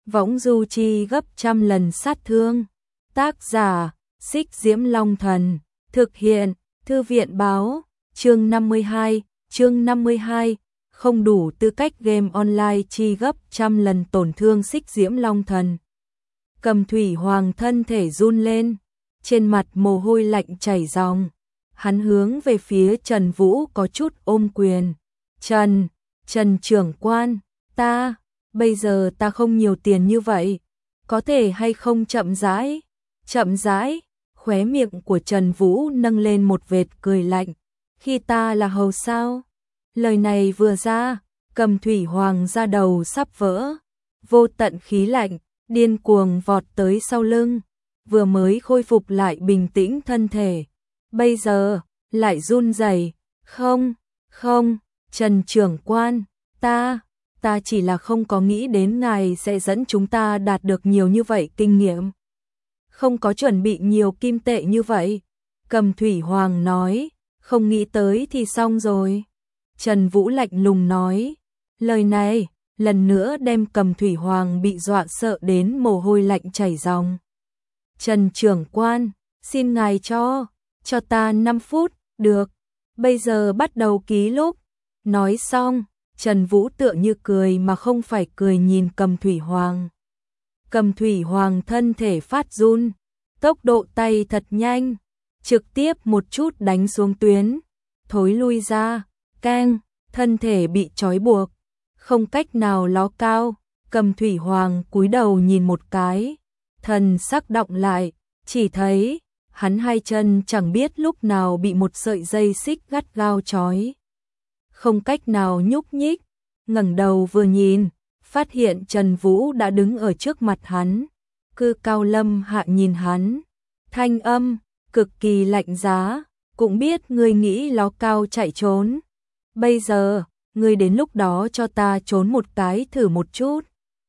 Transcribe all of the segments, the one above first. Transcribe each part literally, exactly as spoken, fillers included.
võng du chi gấp trăm lần sát thương. Tác giả, Xích Diễm Long Thần. Thực hiện, Thư viện Báo. Chương năm mươi hai, chương năm mươi hai, không đủ tư cách game online chi gấp trăm lần tổn thương Xích Diễm Long Thần. Cầm Thủy Hoàng thân thể run lên, trên mặt mồ hôi lạnh chảy ròng. Hắn hướng về phía Trần Vũ có chút ôm quyền. Trần, Trần trưởng quan, ta, bây giờ ta không nhiều tiền như vậy, có thể hay không chậm rãi, chậm rãi, khóe miệng của Trần Vũ nâng lên một vệt cười lạnh. Khi ta là hầu sao? Lời này vừa ra, Cầm Thủy Hoàng ra đầu sắp vỡ, vô tận khí lạnh, điên cuồng vọt tới sau lưng, vừa mới khôi phục lại bình tĩnh thân thể. Bây giờ, lại run rẩy. Không, không, Trần trưởng quan, ta, ta chỉ là không có nghĩ đến ngài sẽ dẫn chúng ta đạt được nhiều như vậy kinh nghiệm. Không có chuẩn bị nhiều kim tệ như vậy. Cầm Thủy Hoàng nói, không nghĩ tới thì xong rồi. Trần Vũ lạnh lùng nói, lời này, lần nữa đem Cầm Thủy Hoàng bị dọa sợ đến mồ hôi lạnh chảy ròng. Trần trưởng quan, xin ngài cho, cho ta năm phút, được, bây giờ bắt đầu ký lúc. Nói xong, Trần Vũ tựa như cười mà không phải cười nhìn Cầm Thủy Hoàng. Cầm Thủy Hoàng thân thể phát run, tốc độ tay thật nhanh, trực tiếp một chút đánh xuống tuyến, thối lui ra, keng, thân thể bị trói buộc, không cách nào ló cao. Cầm Thủy Hoàng cúi đầu nhìn một cái, thần sắc động lại, chỉ thấy hắn hai chân chẳng biết lúc nào bị một sợi dây xích gắt gao trói, không cách nào nhúc nhích. Ngẩng đầu vừa nhìn, phát hiện Trần Vũ đã đứng ở trước mặt hắn, Cư Cao Lâm Hạ nhìn hắn, thanh âm cực kỳ lạnh giá, cũng biết ngươi nghĩ ló cao chạy trốn. Bây giờ, ngươi đến lúc đó cho ta trốn một cái thử một chút.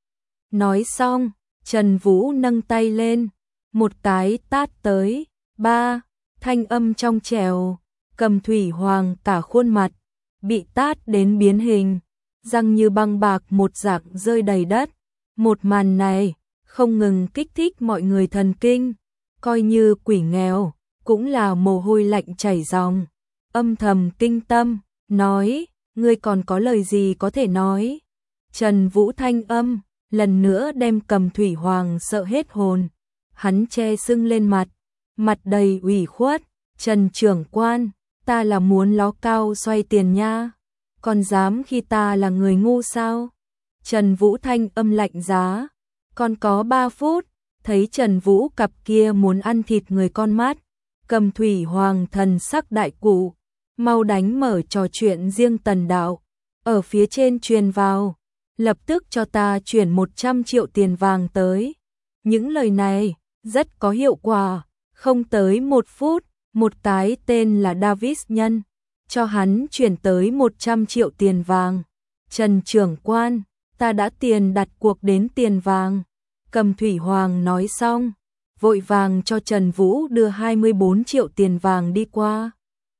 Nói xong, Trần Vũ nâng tay lên, một cái tát tới, ba, thanh âm trong trẻo, Cầm Thủy Hoàng cả khuôn mặt bị tát đến biến hình, răng như băng bạc một dạng rơi đầy đất. Một màn này không ngừng kích thích mọi người thần kinh, coi như quỷ nghèo cũng là mồ hôi lạnh chảy ròng, âm thầm kinh tâm, nói, ngươi còn có lời gì có thể nói? Trần Vũ thanh âm lần nữa đem Cầm Thủy Hoàng sợ hết hồn, hắn che sưng lên mặt, mặt đầy ủy khuất, Trần trưởng quan, ta là muốn ló cao xoay tiền nha, còn dám khi ta là người ngu sao? Trần Vũ thanh âm lạnh giá, còn có ba phút, thấy Trần Vũ cặp kia muốn ăn thịt người con mắt, Cầm Thủy Hoàng thần sắc đại cụ, mau đánh mở trò chuyện riêng Tần đạo, ở phía trên truyền vào, lập tức cho ta chuyển một trăm triệu tiền vàng tới. Những lời này rất có hiệu quả, không tới một phút, một cái tên là Davis nhân cho hắn chuyển tới một trăm triệu tiền vàng. Trần trưởng quan, ta đã tiền đặt cuộc đến tiền vàng. Cầm Thủy Hoàng nói xong, vội vàng cho Trần Vũ đưa hai mươi bốn triệu tiền vàng đi qua.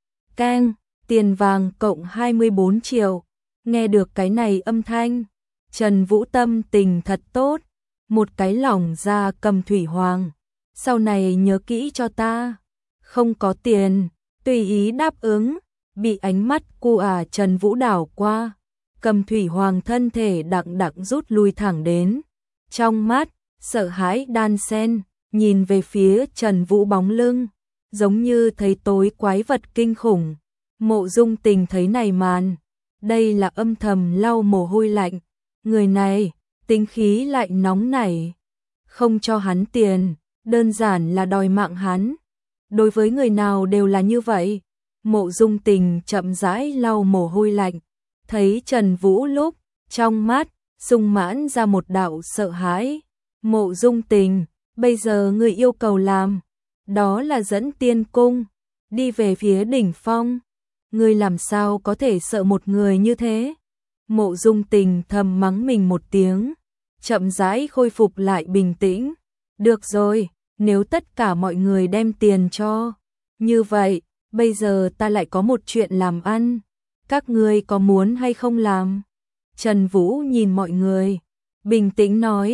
Keng, tiền vàng cộng hai mươi bốn triệu. Nghe được cái này âm thanh, Trần Vũ tâm tình thật tốt, một cái lỏng ra. Cầm Thủy Hoàng, sau này nhớ kỹ cho ta. Không có tiền, tùy ý đáp ứng. Bị ánh mắt cu à Trần Vũ đảo qua, Cầm Thủy Hoàng thân thể đặng đặng rút lui thẳng đến, trong mắt sợ hãi đan sen, nhìn về phía Trần Vũ bóng lưng, giống như thấy tối quái vật kinh khủng. Mộ Dung Tình thấy này màn, đây là âm thầm lau mồ hôi lạnh, người này tính khí lại nóng nảy, không cho hắn tiền, đơn giản là đòi mạng hắn. Đối với người nào đều là như vậy. Mộ Dung Tình chậm rãi lau mồ hôi lạnh, thấy Trần Vũ lúc, trong mắt sung mãn ra một đạo sợ hãi. Mộ Dung Tình, bây giờ người yêu cầu làm, đó là dẫn tiên cung, đi về phía đỉnh phong. Người làm sao có thể sợ một người như thế? Mộ Dung Tình thầm mắng mình một tiếng, chậm rãi khôi phục lại bình tĩnh. Được rồi, nếu tất cả mọi người đem tiền cho, như vậy, bây giờ ta lại có một chuyện làm ăn, các ngươi có muốn hay không làm? Trần Vũ nhìn mọi người, bình tĩnh nói,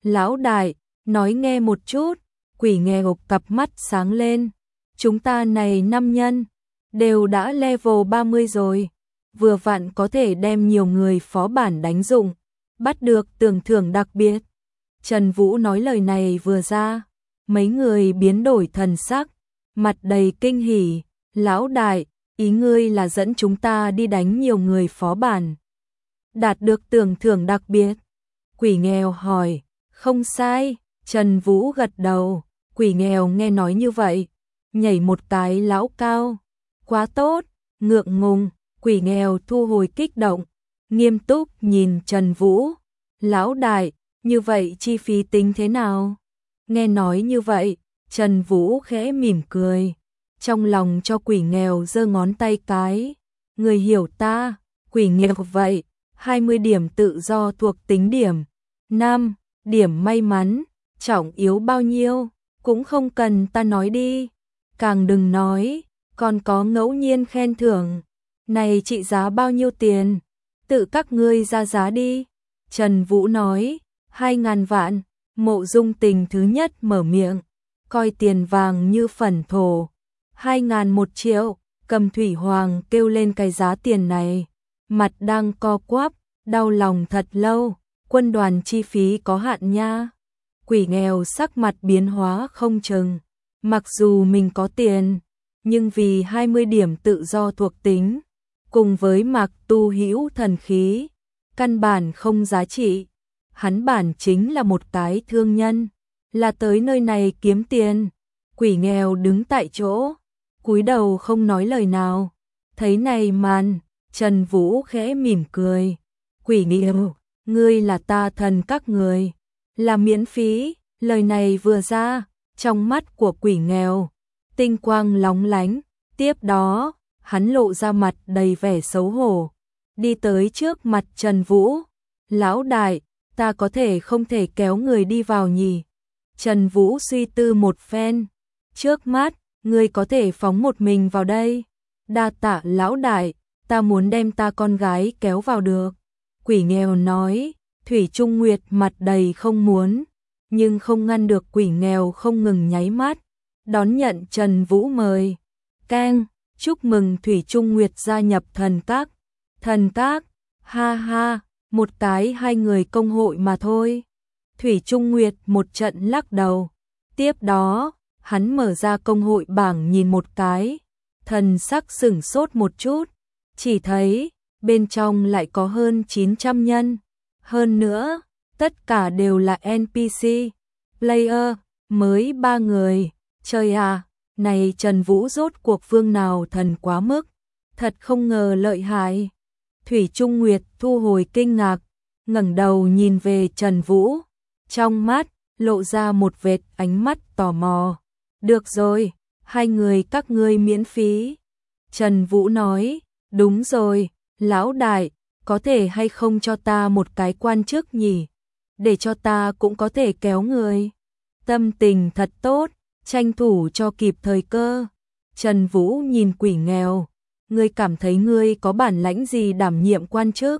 Lão đại, nói nghe một chút, quỷ nghèo cặp mắt sáng lên. Chúng ta này năm nhân, đều đã level ba mươi rồi, vừa vặn có thể đem nhiều người phó bản đánh dụng, bắt được tưởng thưởng đặc biệt. Trần Vũ nói lời này vừa ra, mấy người biến đổi thần sắc, mặt đầy kinh hỉ. Lão đại, ý ngươi là dẫn chúng ta đi đánh nhiều người phó bản, đạt được tưởng thưởng đặc biệt? Quỷ nghèo hỏi. Không sai, Trần Vũ gật đầu. Quỷ nghèo nghe nói như vậy, nhảy một cái lão cao. Quá tốt, ngượng ngùng. Quỷ nghèo thu hồi kích động, nghiêm túc nhìn Trần Vũ. Lão đại, như vậy chi phí tính thế nào? Nghe nói như vậy, Trần Vũ khẽ mỉm cười, trong lòng cho quỷ nghèo giơ ngón tay cái. Người hiểu ta. Quỷ nghèo vậy, hai mươi điểm tự do thuộc tính điểm, năm điểm may mắn, trọng yếu bao nhiêu, cũng không cần ta nói đi. Càng đừng nói, còn có ngẫu nhiên khen thưởng. Này trị giá bao nhiêu tiền? Tự các ngươi ra giá đi. Trần Vũ nói. Hai ngàn vạn. Mộ Dung Tình thứ nhất mở miệng, coi tiền vàng như phẩn thổ. Hai ngàn một triệu. Cầm Thủy Hoàng kêu lên cái giá tiền này, mặt đang co quắp, đau lòng thật lâu. Quân đoàn chi phí có hạn nha. Quỷ nghèo sắc mặt biến hóa không chừng. Mặc dù mình có tiền, nhưng vì hai mươi điểm tự do thuộc tính, cùng với Mạc Tu hữu thần khí, căn bản không giá trị. Hắn bản chính là một cái thương nhân, là tới nơi này kiếm tiền. Quỷ nghèo đứng tại chỗ, cúi đầu không nói lời nào. Thấy này màn, Trần Vũ khẽ mỉm cười. Quỷ nghèo, ngươi là ta thần các người, là miễn phí. Lời này vừa ra, trong mắt của quỷ nghèo, tinh quang lóng lánh. Tiếp đó, hắn lộ ra mặt đầy vẻ xấu hổ, đi tới trước mặt Trần Vũ. Lão đại, ta có thể không thể kéo người đi vào nhỉ? Trần Vũ suy tư một phen. Trước mắt, ngươi có thể phóng một mình vào đây. Đa tạ lão đại, ta muốn đem ta con gái kéo vào được. Quỷ nghèo nói. Thủy Trung Nguyệt mặt đầy không muốn, nhưng không ngăn được quỷ nghèo không ngừng nháy mắt, đón nhận Trần Vũ mời. Keng, chúc mừng Thủy Trung Nguyệt gia nhập thần các. Thần các, ha ha, một cái hai người công hội mà thôi. Thủy Trung Nguyệt một trận lắc đầu. Tiếp đó, hắn mở ra công hội bảng nhìn một cái, thần sắc sửng sốt một chút, chỉ thấy bên trong lại có hơn chín trăm nhân. Hơn nữa, tất cả đều là en pê xê, player, mới ba người. Trời à, này Trần Vũ rốt cuộc vương nào thần quá mức, thật không ngờ lợi hại. Thủy Trung Nguyệt thu hồi kinh ngạc, ngẩng đầu nhìn về Trần Vũ, trong mắt lộ ra một vệt ánh mắt tò mò. Được rồi, hai người các ngươi miễn phí. Trần Vũ nói. Đúng rồi, lão đại, có thể hay không cho ta một cái quan chức nhỉ, để cho ta cũng có thể kéo người. Tâm tình thật tốt, tranh thủ cho kịp thời cơ. Trần Vũ nhìn quỷ nghèo. Ngươi cảm thấy ngươi có bản lãnh gì đảm nhiệm quan chức?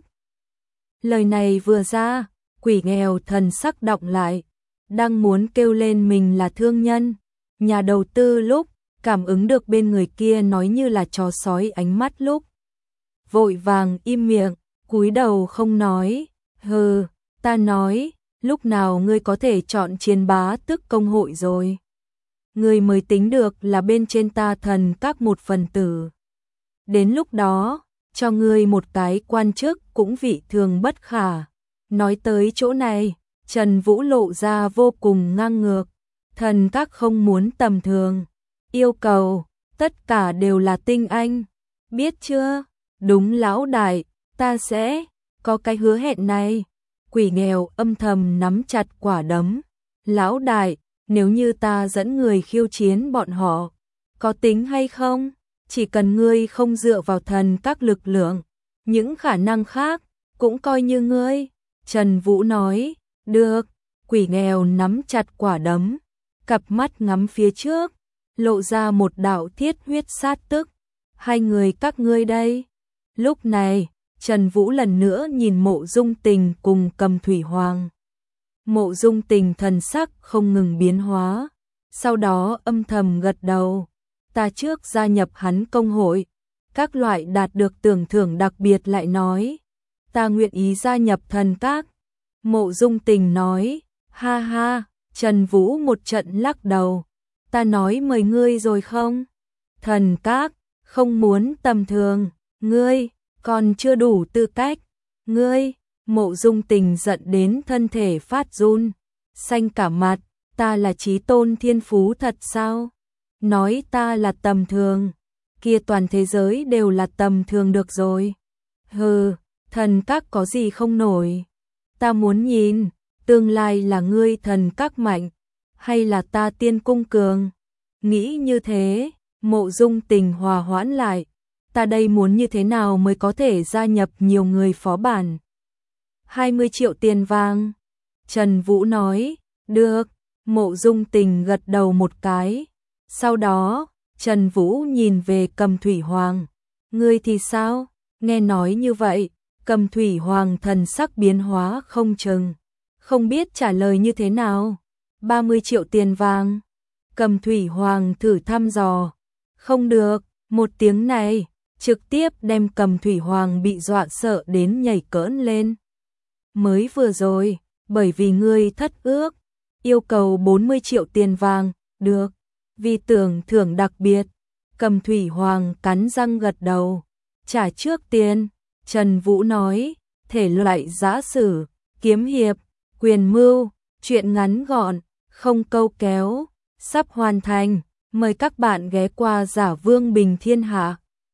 Lời này vừa ra, quỷ nghèo thần sắc động lại, đang muốn kêu lên mình là thương nhân, nhà đầu tư lúc cảm ứng được bên người kia nói như là chó sói ánh mắt lúc, vội vàng im miệng, cúi đầu không nói. Hừ, ta nói, lúc nào ngươi có thể chọn chiến bá tức công hội rồi? Ngươi mới tính được là bên trên ta thần các một phần tử. Đến lúc đó, cho ngươi một cái quan chức cũng vị thường bất khả. Nói tới chỗ này, Trần Vũ lộ ra vô cùng ngang ngược. Thần các không muốn tầm thường, yêu cầu tất cả đều là tinh anh, biết chưa? Đúng lão đại, ta sẽ có cái hứa hẹn này. Quỷ nghèo âm thầm nắm chặt quả đấm. Lão đại, nếu như ta dẫn người khiêu chiến bọn họ, có tính hay không? Chỉ cần ngươi không dựa vào thần các lực lượng, những khả năng khác cũng coi như ngươi. Trần Vũ nói. Được. Quỷ nghèo nắm chặt quả đấm, cặp mắt ngắm phía trước, lộ ra một đạo thiết huyết sát tức. Hai người các ngươi đây. Lúc này, Trần Vũ lần nữa nhìn Mộ Dung Tình cùng Cầm Thủy Hoàng. Mộ Dung Tình thần sắc không ngừng biến hóa, sau đó âm thầm gật đầu. Ta trước gia nhập hắn công hội, các loại đạt được tưởng thưởng đặc biệt lại nói, ta nguyện ý gia nhập thần các. Mộ Dung Tình nói, ha ha, Trần Vũ một trận lắc đầu, ta nói mời ngươi rồi không? Thần các, không muốn tầm thường, ngươi, còn chưa đủ tư cách, ngươi, Mộ Dung Tình giận đến thân thể phát run, xanh cả mặt, ta là chí tôn thiên phú thật sao? Nói ta là tầm thường, kia toàn thế giới đều là tầm thường được rồi. Hừ, thần các có gì không nổi, ta muốn nhìn, tương lai là ngươi thần các mạnh, hay là ta tiên cung cường? Nghĩ như thế, Mộ Dung Tình hòa hoãn lại, ta đây muốn như thế nào mới có thể gia nhập nhiều người phó bản? hai mươi triệu tiền vàng. Trần Vũ nói, được. Mộ Dung Tình gật đầu một cái. Sau đó, Trần Vũ nhìn về Cầm Thủy Hoàng. Ngươi thì sao? Nghe nói như vậy, Cầm Thủy Hoàng thần sắc biến hóa không chừng, không biết trả lời như thế nào. ba mươi triệu tiền vàng. Cầm Thủy Hoàng thử thăm dò. Không được, một tiếng này, trực tiếp đem Cầm Thủy Hoàng bị dọa sợ đến nhảy cỡn lên. Mới vừa rồi, bởi vì ngươi thất ước, yêu cầu bốn mươi triệu tiền vàng, được, vì tưởng thưởng đặc biệt. Cầm Thủy Hoàng cắn răng gật đầu, trả trước tiền. Trần Vũ nói, thể loại giã sử, kiếm hiệp, quyền mưu, truyện ngắn gọn, không câu kéo, sắp hoàn thành, mời các bạn ghé qua Giả Vương Bình Thiên Hạ.